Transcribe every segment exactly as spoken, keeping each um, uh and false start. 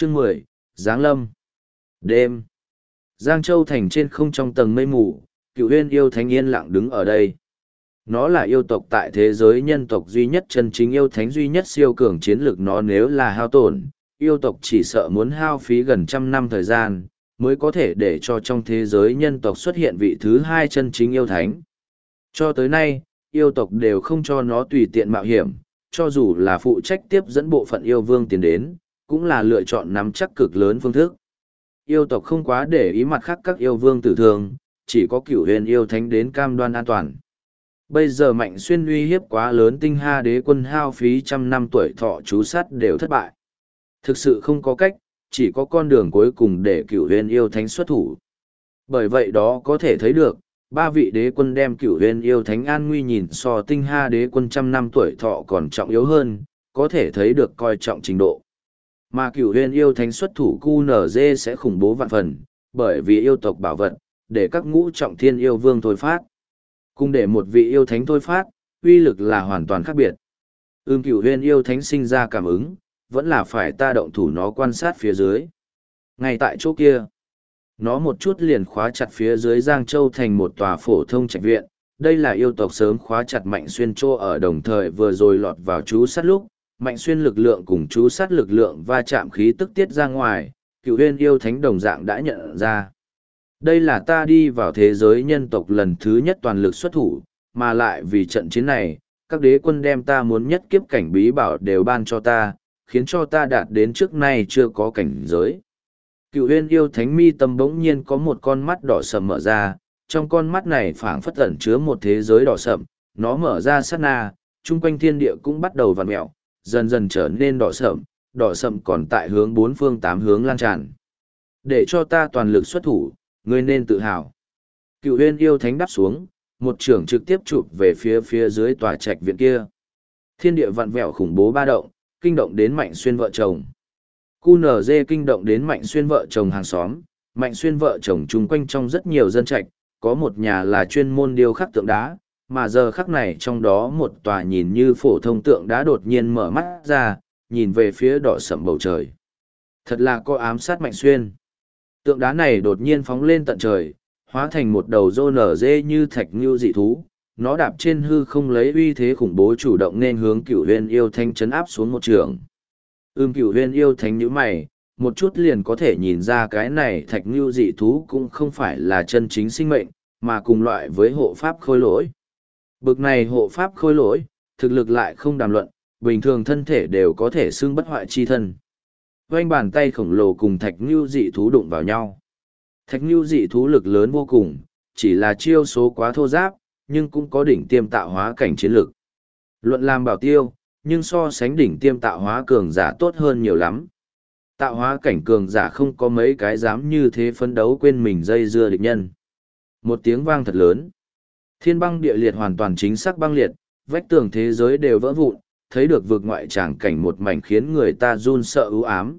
Chương mười, Giáng Lâm. Đêm. Giang Châu thành trên không trong tầng mây mù, Cửu Huyên yêu thánh yên lặng đứng ở đây. Nó là yêu tộc tại thế giới nhân tộc duy nhất, chân chính yêu thánh duy nhất, siêu cường chiến lược. Nó nếu là hao tổn, yêu tộc chỉ sợ muốn hao phí gần trăm năm thời gian, mới có thể để cho trong thế giới nhân tộc xuất hiện vị thứ hai chân chính yêu thánh. Cho tới nay, yêu tộc đều không cho nó tùy tiện mạo hiểm, cho dù là phụ trách tiếp dẫn bộ phận yêu vương tiến đến, cũng là lựa chọn nắm chắc cực lớn phương thức. Yêu tộc không quá để ý mặt khác các yêu vương tử thương, chỉ có Cửu Huyền yêu thánh đến cam đoan an toàn. Bây giờ Mạnh Xuyên uy hiếp quá lớn, Tinh Ha đế quân hao phí trăm năm tuổi thọ chú sát đều thất bại. Thực sự không có cách, chỉ có con đường cuối cùng để Cửu Huyền yêu thánh xuất thủ. Bởi vậy đó có thể thấy được, ba vị đế quân đem Cửu Huyền yêu thánh an nguy nhìn so Tinh Ha đế quân trăm năm tuổi thọ còn trọng yếu hơn, có thể thấy được coi trọng trình độ. Mà Cửu Huyền yêu thánh xuất thủ cu nở dê sẽ khủng bố vạn phần, bởi vì yêu tộc bảo vật, để các ngũ trọng thiên yêu vương thôi phát. Cùng để một vị yêu thánh thôi phát, uy lực là hoàn toàn khác biệt. Ưm Cửu Huyền yêu thánh sinh ra cảm ứng, vẫn là phải ta động thủ nó quan sát phía dưới. Ngay tại chỗ kia, nó một chút liền khóa chặt phía dưới Giang Châu thành một tòa phổ thông trạch viện. Đây là yêu tộc sớm khóa chặt Mạnh Xuyên chỗ ở, đồng thời vừa rồi lọt vào chú sát lúc, Mạnh Xuyên lực lượng cùng chú sát lực lượng va chạm khí tức tiết ra ngoài, Cửu Huyền yêu thánh đồng dạng đã nhận ra. Đây là ta đi vào thế giới nhân tộc lần thứ nhất toàn lực xuất thủ, mà lại vì trận chiến này, các đế quân đem ta muốn nhất kiếp cảnh bí bảo đều ban cho ta, khiến cho ta đạt đến trước nay chưa có cảnh giới. Cửu Huyền yêu thánh mi tâm bỗng nhiên có một con mắt đỏ sầm mở ra, trong con mắt này phảng phất ẩn chứa một thế giới đỏ sậm, nó mở ra sát na, chung quanh thiên địa cũng bắt đầu vặn mèo, dần dần trở nên đỏ sậm, đỏ sậm còn tại hướng bốn phương tám hướng lan tràn. Để cho ta toàn lực xuất thủ, ngươi nên tự hào. Cửu Huyền yêu thánh đáp xuống, một trường trực tiếp chụp về phía phía dưới tòa trạch viện kia. Thiên địa vặn vẹo khủng bố ba động, kinh động đến Mạnh Xuyên vợ chồng. cu nở dê kinh động đến Mạnh Xuyên vợ chồng hàng xóm. Mạnh Xuyên vợ chồng chung quanh trong rất nhiều dân trạch, có một nhà là chuyên môn điêu khắc tượng đá, mà giờ khắc này trong đó một tòa nhìn như phổ thông tượng đá đột nhiên mở mắt ra, nhìn về phía đỏ sẫm bầu trời. Thật là có ám sát Mạnh Xuyên. Tượng đá này đột nhiên phóng lên tận trời, hóa thành một đầu rô nở dê như thạch ngưu dị thú. Nó đạp trên hư không lấy uy thế khủng bố chủ động nên hướng Cửu Huyền yêu thánh chấn áp xuống một trường. Ưm Cửu Huyền yêu thánh nhíu mày, một chút liền có thể nhìn ra cái này thạch ngưu dị thú cũng không phải là chân chính sinh mệnh, mà cùng loại với hộ pháp khôi lỗi. Bực này hộ pháp khôi lỗi, thực lực lại không đàm luận, bình thường thân thể đều có thể xưng bất hoại chi thân. Oanh bàn tay khổng lồ cùng thạch ngưu dị thú đụng vào nhau. Thạch ngưu dị thú lực lớn vô cùng, chỉ là chiêu số quá thô giáp, nhưng cũng có đỉnh tiêm tạo hóa cảnh chiến lực. Luận làm bảo tiêu, nhưng so sánh đỉnh tiêm tạo hóa cường giả tốt hơn nhiều lắm. Tạo hóa cảnh cường giả không có mấy cái dám như thế phấn đấu quên mình dây dưa địch nhân. Một tiếng vang thật lớn. Thiên băng địa liệt hoàn toàn chính xác băng liệt, vách tường thế giới đều vỡ vụn, thấy được vực ngoại tràng cảnh một mảnh khiến người ta run sợ ưu ám.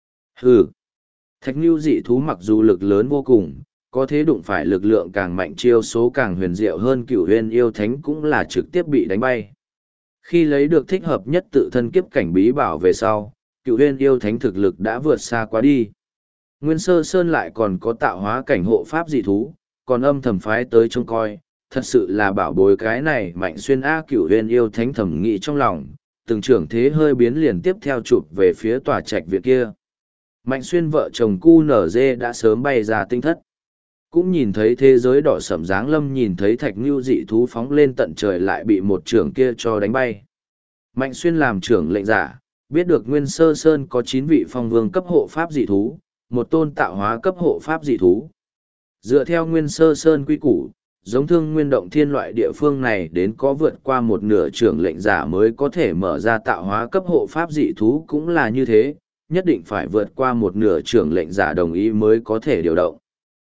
Hừ. Thạch Nưu dị thú mặc dù lực lớn vô cùng, có thế đụng phải lực lượng càng mạnh, chiêu số càng huyền diệu hơn Cửu Huyền yêu thánh cũng là trực tiếp bị đánh bay. Khi lấy được thích hợp nhất tự thân kiếp cảnh bí bảo về sau, Cửu Huyền yêu thánh thực lực đã vượt xa quá đi. Nguyên Sơ Sơn lại còn có tạo hóa cảnh hộ pháp dị thú, còn âm thầm phái tới trông coi, thật sự là bảo bối cái này Mạnh Xuyên A. Cửu Huyền yêu thánh thầm nghĩ trong lòng, từng trưởng thế hơi biến liền tiếp theo chụp về phía tòa trạch viện kia. Mạnh Xuyên vợ chồng cu nở dê đã sớm bay ra tinh thất. Cũng nhìn thấy thế giới đỏ sẫm dáng lâm, nhìn thấy thạch ngưu dị thú phóng lên tận trời lại bị một trưởng kia cho đánh bay. Mạnh Xuyên làm trưởng lệnh giả, biết được Nguyên Sơ Sơn có chín vị phong vương cấp hộ pháp dị thú, một tôn tạo hóa cấp hộ pháp dị thú. Dựa theo Nguyên Sơ Sơn quy củ, giống Thương Nguyên Động Thiên loại địa phương này đến có vượt qua một nửa trưởng lệnh giả mới có thể mở ra tạo hóa cấp hộ pháp dị thú cũng là như thế, nhất định phải vượt qua một nửa trưởng lệnh giả đồng ý mới có thể điều động.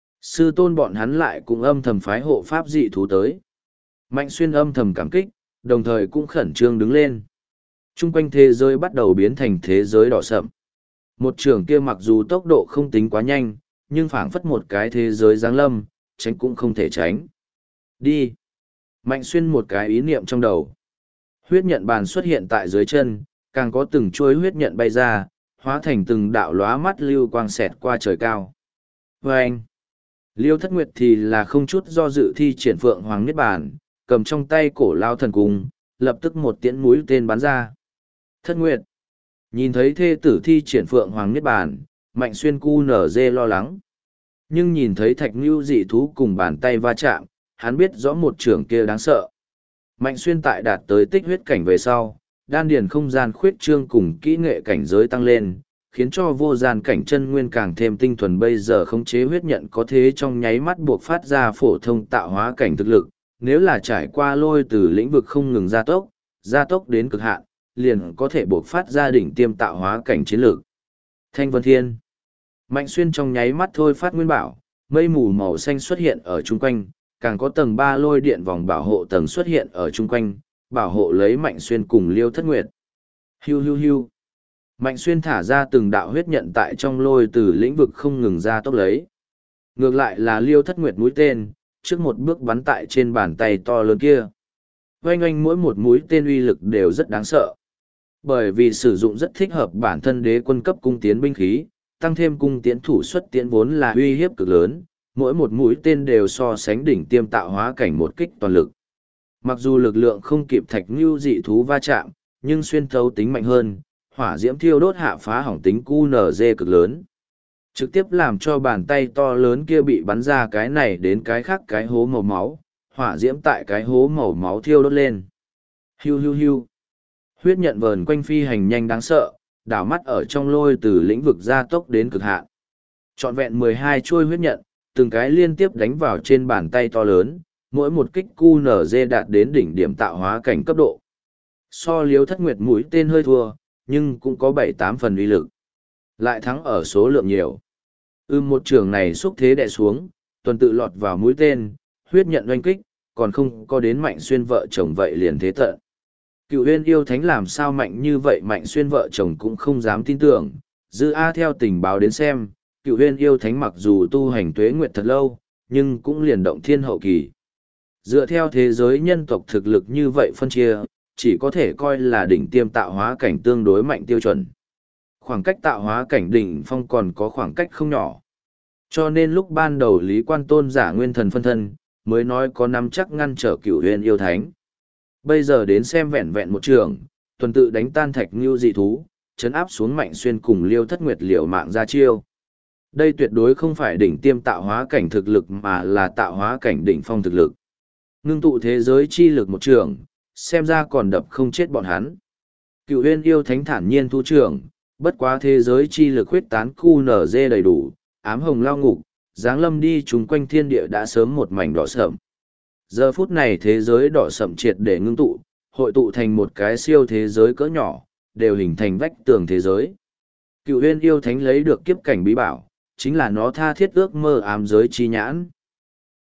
Sư tôn bọn hắn lại cũng âm thầm phái hộ pháp dị thú tới. Mạnh Xuyên âm thầm cảm kích, đồng thời cũng khẩn trương đứng lên. Trung quanh thế giới bắt đầu biến thành thế giới đỏ sậm. Một trường kia mặc dù tốc độ không tính quá nhanh, nhưng phảng phất một cái thế giới giáng lâm, tránh cũng không thể tránh. Đi. Mạnh Xuyên một cái ý niệm trong đầu. Huyết nhận bàn xuất hiện tại dưới chân, càng có từng chuôi huyết nhận bay ra, hóa thành từng đạo lóa mắt lưu quang xẹt qua trời cao. Và anh, Liêu Thất Nguyệt thì là không chút do dự thi triển Phượng Hoàng Niết Bàn, cầm trong tay cổ lao thần cung, lập tức một tiễn mũi tên bắn ra. Thất Nguyệt, nhìn thấy thê tử thi triển Phượng Hoàng Niết Bàn, Mạnh Xuyên cu nở dê lo lắng. Nhưng nhìn thấy Thạch Ngưu dị thú cùng bàn tay va chạm, hắn biết rõ một trưởng kia đáng sợ. Mạnh Xuyên tại đạt tới tích huyết cảnh về sau, đan điền không gian khuyết trương cùng kỹ nghệ cảnh giới tăng lên, khiến cho vô gian cảnh chân nguyên càng thêm tinh thuần, bây giờ khống chế huyết nhận có thế trong nháy mắt buộc phát ra phổ thông tạo hóa cảnh thực lực, nếu là trải qua lôi từ lĩnh vực không ngừng gia tốc, gia tốc đến cực hạn, liền có thể buộc phát ra đỉnh tiêm tạo hóa cảnh chiến lược. Thanh Vân Thiên, Mạnh Xuyên trong nháy mắt thôi phát nguyên bảo, mây mù màu xanh xuất hiện ở chung quanh, càng có tầng ba lôi điện vòng bảo hộ tầng xuất hiện ở chung quanh, bảo hộ lấy Mạnh Xuyên cùng Liêu Thất Nguyệt. Hiu hiu hiu. Mạnh Xuyên thả ra từng đạo huyết nhận tại trong lôi từ lĩnh vực không ngừng ra tốc lấy. Ngược lại là Liêu Thất Nguyệt mũi tên, trước một bước bắn tại trên bàn tay to lớn kia. Oanh oanh, mỗi một mũi tên uy lực đều rất đáng sợ. Bởi vì sử dụng rất thích hợp bản thân đế quân cấp cung tiến binh khí, tăng thêm cung tiến thủ xuất tiến vốn là uy hiếp cực lớn, mỗi một mũi tên đều so sánh đỉnh tiêm tạo hóa cảnh một kích toàn lực. Mặc dù lực lượng không kịp Thạch Ngưu dị thú va chạm, nhưng xuyên thấu tính mạnh hơn, hỏa diễm thiêu đốt hạ phá hỏng tính cu nở dê cực lớn. Trực tiếp làm cho bàn tay to lớn kia bị bắn ra cái này đến cái khác cái hố màu máu, hỏa diễm tại cái hố màu máu thiêu đốt lên. Hiu hiu hiu. Huyết nhận vờn quanh phi hành nhanh đáng sợ, đảo mắt ở trong lôi từ lĩnh vực gia tốc đến cực hạn. Trọn vẹn mười hai chuôi huyết nhận, từng cái liên tiếp đánh vào trên bàn tay to lớn, mỗi một kích cu nở dê đạt đến đỉnh điểm tạo hóa cảnh cấp độ. So Liêu Thất Nguyệt mũi tên hơi thua, nhưng cũng có bảy tám phần uy lực. Lại thắng ở số lượng nhiều. Ưm một trường này xúc thế đè xuống, tuần tự lọt vào mũi tên, huyết nhận oanh kích, còn không có đến Mạnh Xuyên vợ chồng vậy liền thế tận. Cựu huyên yêu thánh làm sao mạnh như vậy, Mạnh Xuyên vợ chồng cũng không dám tin tưởng. Dư A theo tình báo đến xem, cựu huyên yêu thánh mặc dù tu hành tuế nguyệt thật lâu, nhưng cũng liền động thiên hậu kỳ. Dựa theo thế giới nhân tộc thực lực như vậy phân chia, chỉ có thể coi là đỉnh tiêm tạo hóa cảnh tương đối mạnh tiêu chuẩn. Khoảng cách tạo hóa cảnh đỉnh phong còn có khoảng cách không nhỏ. Cho nên lúc ban đầu Lý Quan Tôn giả nguyên thần phân thân, mới nói có nắm chắc ngăn trở cửu huyền yêu thánh. Bây giờ đến xem vẹn vẹn một trường, tuần tự đánh tan Thạch Ngưu dị thú, chấn áp xuống Mạnh Xuyên cùng Liêu Thất Nguyệt liều mạng ra chiêu. Đây tuyệt đối không phải đỉnh tiêm tạo hóa cảnh thực lực mà là tạo hóa cảnh đỉnh phong thực lực. Ngưng tụ thế giới chi lực một trường, xem ra còn đập không chết bọn hắn. Cựu huyên yêu thánh thản nhiên thu trưởng, bất quá thế giới chi lực huyết tán cu nở dê đầy đủ, ám hồng lao ngục, giáng lâm đi chúng quanh thiên địa đã sớm một mảnh đỏ sậm. Giờ phút này thế giới đỏ sậm triệt để ngưng tụ, hội tụ thành một cái siêu thế giới cỡ nhỏ, đều hình thành vách tường thế giới. Cựu huyên yêu thánh lấy được kiếp cảnh bí bảo, chính là nó tha thiết ước mơ ám giới chi nhãn.